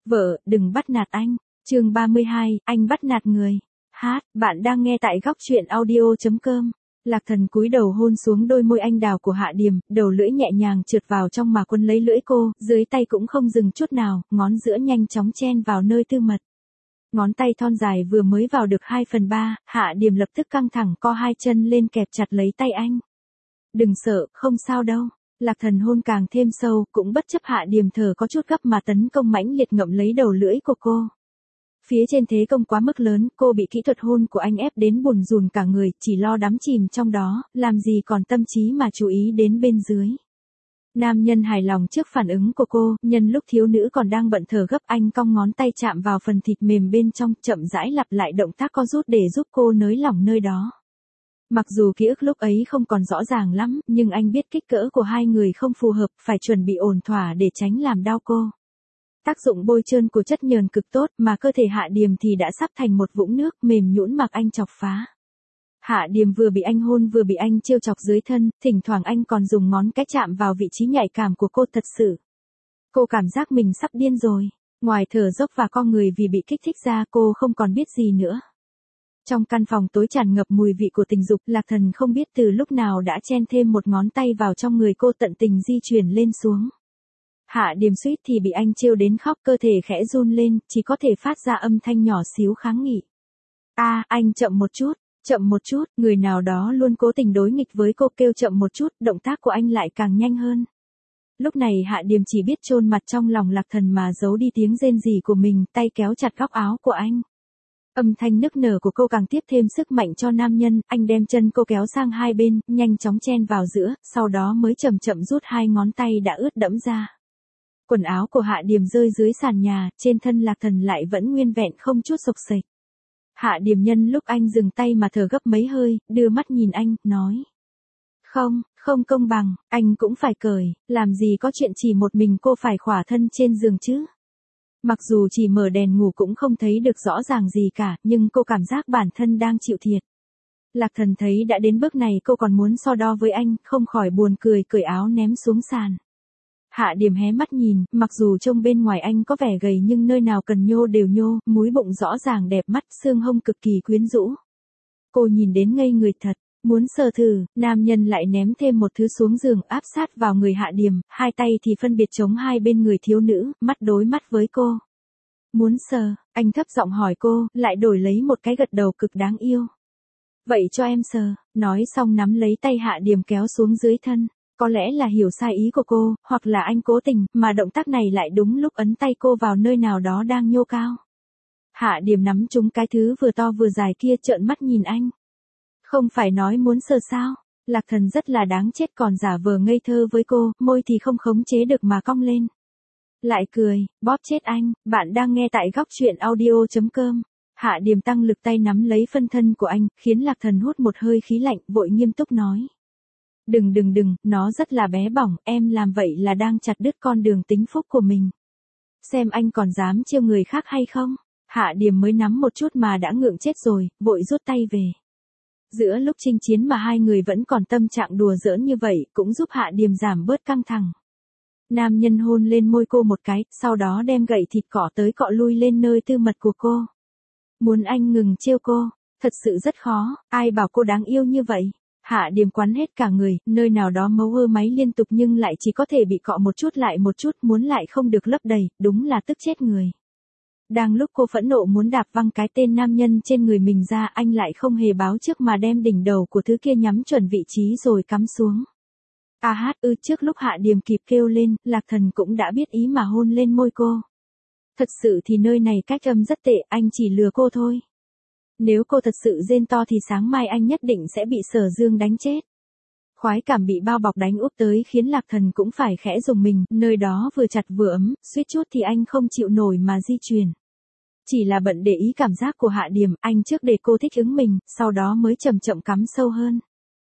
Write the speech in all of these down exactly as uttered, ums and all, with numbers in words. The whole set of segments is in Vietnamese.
Vợ, đừng bắt nạt anh. Chương ba mươi hai, anh bắt nạt người. Hát, bạn đang nghe tại góc truyện audio chấm com. Lạc Thần cúi đầu hôn xuống đôi môi anh đào của Hạ Điềm, đầu lưỡi nhẹ nhàng trượt vào trong mà quân lấy lưỡi cô, dưới tay cũng không dừng chút nào, ngón giữa nhanh chóng chen vào nơi tư mật. Ngón tay thon dài vừa mới vào được hai phần ba, Hạ Điềm lập tức căng thẳng co hai chân lên kẹp chặt lấy tay anh. Đừng sợ, không sao đâu. Lạc Thần hôn càng thêm sâu, cũng bất chấp Hạ Điềm thở có chút gấp mà tấn công mãnh liệt ngậm lấy đầu lưỡi của cô. Phía trên thế công quá mức lớn, cô bị kỹ thuật hôn của anh ép đến bùn rùn cả người, chỉ lo đắm chìm trong đó, làm gì còn tâm trí mà chú ý đến bên dưới. Nam nhân hài lòng trước phản ứng của cô, nhân lúc thiếu nữ còn đang bận thở gấp anh cong ngón tay chạm vào phần thịt mềm bên trong, chậm rãi lặp lại động tác co rút để giúp cô nới lỏng nơi đó. Mặc dù ký ức lúc ấy không còn rõ ràng lắm, nhưng anh biết kích cỡ của hai người không phù hợp, phải chuẩn bị ổn thỏa để tránh làm đau cô. Tác dụng bôi trơn của chất nhờn cực tốt, mà cơ thể Hạ Điềm thì đã sắp thành một vũng nước mềm nhũn mặc anh chọc phá. Hạ Điềm vừa bị anh hôn vừa bị anh trêu chọc dưới thân, thỉnh thoảng anh còn dùng ngón cái chạm vào vị trí nhạy cảm của cô thật sự. Cô cảm giác mình sắp điên rồi. Ngoài thở dốc và co người vì bị kích thích ra, cô không còn biết gì nữa. Trong căn phòng tối tràn ngập mùi vị của tình dục, Lạc Thần không biết từ lúc nào đã chen thêm một ngón tay vào trong người cô tận tình di chuyển lên xuống. Hạ Điềm suýt thì bị anh trêu đến khóc, cơ thể khẽ run lên, chỉ có thể phát ra âm thanh nhỏ xíu kháng nghị. A, à, anh chậm một chút, chậm một chút, người nào đó luôn cố tình đối nghịch với cô, kêu chậm một chút, động tác của anh lại càng nhanh hơn. Lúc này Hạ Điềm chỉ biết chôn mặt trong lòng Lạc Thần mà giấu đi tiếng rên rỉ của mình, tay kéo chặt góc áo của anh. Âm thanh nức nở của cô càng tiếp thêm sức mạnh cho nam nhân, anh đem chân cô kéo sang hai bên, nhanh chóng chen vào giữa, sau đó mới chậm chậm rút hai ngón tay đã ướt đẫm ra. Quần áo của Hạ Điềm rơi dưới sàn nhà, trên thân Lạc Thần lại vẫn nguyên vẹn không chút xộc xệch. Hạ Điềm nhân lúc anh dừng tay mà thở gấp mấy hơi, đưa mắt nhìn anh, nói. Không, không công bằng, anh cũng phải cởi, làm gì có chuyện chỉ một mình cô phải khỏa thân trên giường chứ. Mặc dù chỉ mở đèn ngủ cũng không thấy được rõ ràng gì cả, nhưng cô cảm giác bản thân đang chịu thiệt. Lạc Thần thấy đã đến bước này cô còn muốn so đo với anh, không khỏi buồn cười cởi áo ném xuống sàn. Hạ Điềm hé mắt nhìn, mặc dù trông bên ngoài anh có vẻ gầy nhưng nơi nào cần nhô đều nhô, múi bụng rõ ràng đẹp mắt, xương hông cực kỳ quyến rũ. Cô nhìn đến ngây người thật, muốn sờ thử, nam nhân lại ném thêm một thứ xuống giường áp sát vào người Hạ Điềm, hai tay thì phân biệt chống hai bên người thiếu nữ, mắt đối mắt với cô. Muốn sờ, anh thấp giọng hỏi cô, lại đổi lấy một cái gật đầu cực đáng yêu. Vậy cho em sờ, nói xong nắm lấy tay Hạ Điềm kéo xuống dưới thân. Có lẽ là hiểu sai ý của cô, hoặc là anh cố tình, mà động tác này lại đúng lúc ấn tay cô vào nơi nào đó đang nhô cao. Hạ Điềm nắm trúng cái thứ vừa to vừa dài kia, trợn mắt nhìn anh. Không phải nói muốn sờ sao? Lạc Thần rất là đáng chết còn giả vờ ngây thơ với cô, môi thì không khống chế được mà cong lên. Lại cười, bóp chết anh, bạn đang nghe tại góc truyện audio chấm com. Hạ Điềm tăng lực tay nắm lấy phân thân của anh, khiến Lạc Thần hút một hơi khí lạnh, vội nghiêm túc nói. Đừng đừng đừng, nó rất là bé bỏng, em làm vậy là đang chặt đứt con đường tính phúc của mình. Xem anh còn dám trêu người khác hay không? Hạ Điềm mới nắm một chút mà đã ngượng chết rồi, vội rút tay về. Giữa lúc chinh chiến mà hai người vẫn còn tâm trạng đùa giỡn như vậy, cũng giúp Hạ Điềm giảm bớt căng thẳng. Nam nhân hôn lên môi cô một cái, sau đó đem gậy thịt cọ tới cọ lui lên nơi tư mật của cô. Muốn anh ngừng trêu cô, thật sự rất khó, ai bảo cô đáng yêu như vậy. Hạ Điềm quắn hết cả người, nơi nào đó mấu hơ máy liên tục nhưng lại chỉ có thể bị cọ một chút lại một chút, muốn lại không được lấp đầy, đúng là tức chết người. Đang lúc cô phẫn nộ muốn đạp văng cái tên nam nhân trên người mình ra, anh lại không hề báo trước mà đem đỉnh đầu của thứ kia nhắm chuẩn vị trí rồi cắm xuống. A hát ư, trước lúc Hạ Điềm kịp kêu lên, Lạc Thần cũng đã biết ý mà hôn lên môi cô. Thật sự thì nơi này cách âm rất tệ, anh chỉ lừa cô thôi. Nếu cô thật sự rên to thì sáng mai anh nhất định sẽ bị Sở Dương đánh chết. Khoái cảm bị bao bọc đánh úp tới khiến Lạc Thần cũng phải khẽ rùng mình, nơi đó vừa chặt vừa ấm, suýt chút thì anh không chịu nổi mà di chuyển. Chỉ là bận để ý cảm giác của Hạ Điềm, anh trước để cô thích ứng mình, sau đó mới chậm chậm cắm sâu hơn.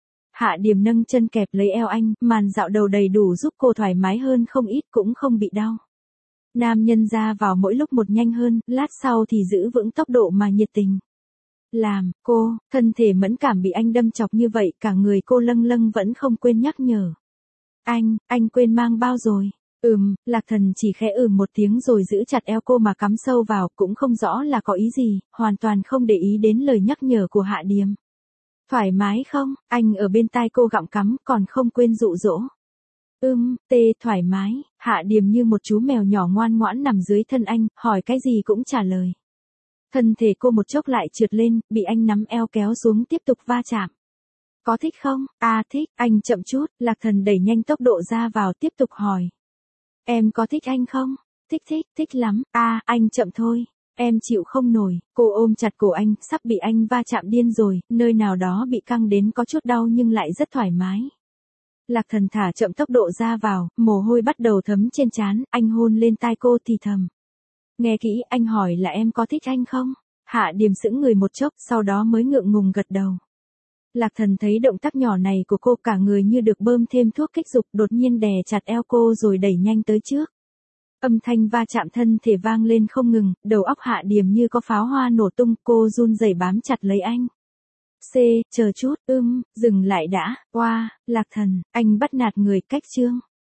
Hạ Điềm nâng chân kẹp lấy eo anh, màn dạo đầu đầy đủ giúp cô thoải mái hơn không ít cũng không bị đau. Nam nhân ra vào mỗi lúc một nhanh hơn, lát sau thì giữ vững tốc độ mà nhiệt tình. Làm, cô, thân thể mẫn cảm bị anh đâm chọc như vậy, cả người cô lâng lâng vẫn không quên nhắc nhở. Anh, anh quên mang bao rồi. Ừm, Lạc Thần chỉ khẽ ừm một tiếng rồi giữ chặt eo cô mà cắm sâu vào, cũng không rõ là có ý gì, hoàn toàn không để ý đến lời nhắc nhở của Hạ Điềm. Thoải mái không? Anh ở bên tai cô gặm cắm, còn không quên dụ dỗ. Ưm, tê, thoải mái. Hạ Điềm như một chú mèo nhỏ ngoan ngoãn nằm dưới thân anh, hỏi cái gì cũng trả lời. Thân thể cô một chốc lại trượt lên, bị anh nắm eo kéo xuống tiếp tục va chạm. Có thích không? À thích, anh chậm chút, Lạc Thần đẩy nhanh tốc độ ra vào tiếp tục hỏi. Em có thích anh không? Thích thích, thích lắm, à, anh chậm thôi. Em chịu không nổi, cô ôm chặt cổ anh, sắp bị anh va chạm điên rồi, nơi nào đó bị căng đến có chút đau nhưng lại rất thoải mái. Lạc Thần thả chậm tốc độ ra vào, mồ hôi bắt đầu thấm trên trán, anh hôn lên tai cô thì thầm. Nghe kỹ, anh hỏi là em có thích anh không? Hạ Điềm sững người một chốc, sau đó mới ngượng ngùng gật đầu. Lạc Thần thấy động tác nhỏ này của cô cả người như được bơm thêm thuốc kích dục, đột nhiên đè chặt eo cô rồi đẩy nhanh tới trước. Âm thanh va chạm thân thể vang lên không ngừng, đầu óc Hạ Điềm như có pháo hoa nổ tung, cô run rẩy bám chặt lấy anh. C, chờ chút, ưm, dừng lại đã, oa, Lạc Thần, anh bắt nạt người cách chương.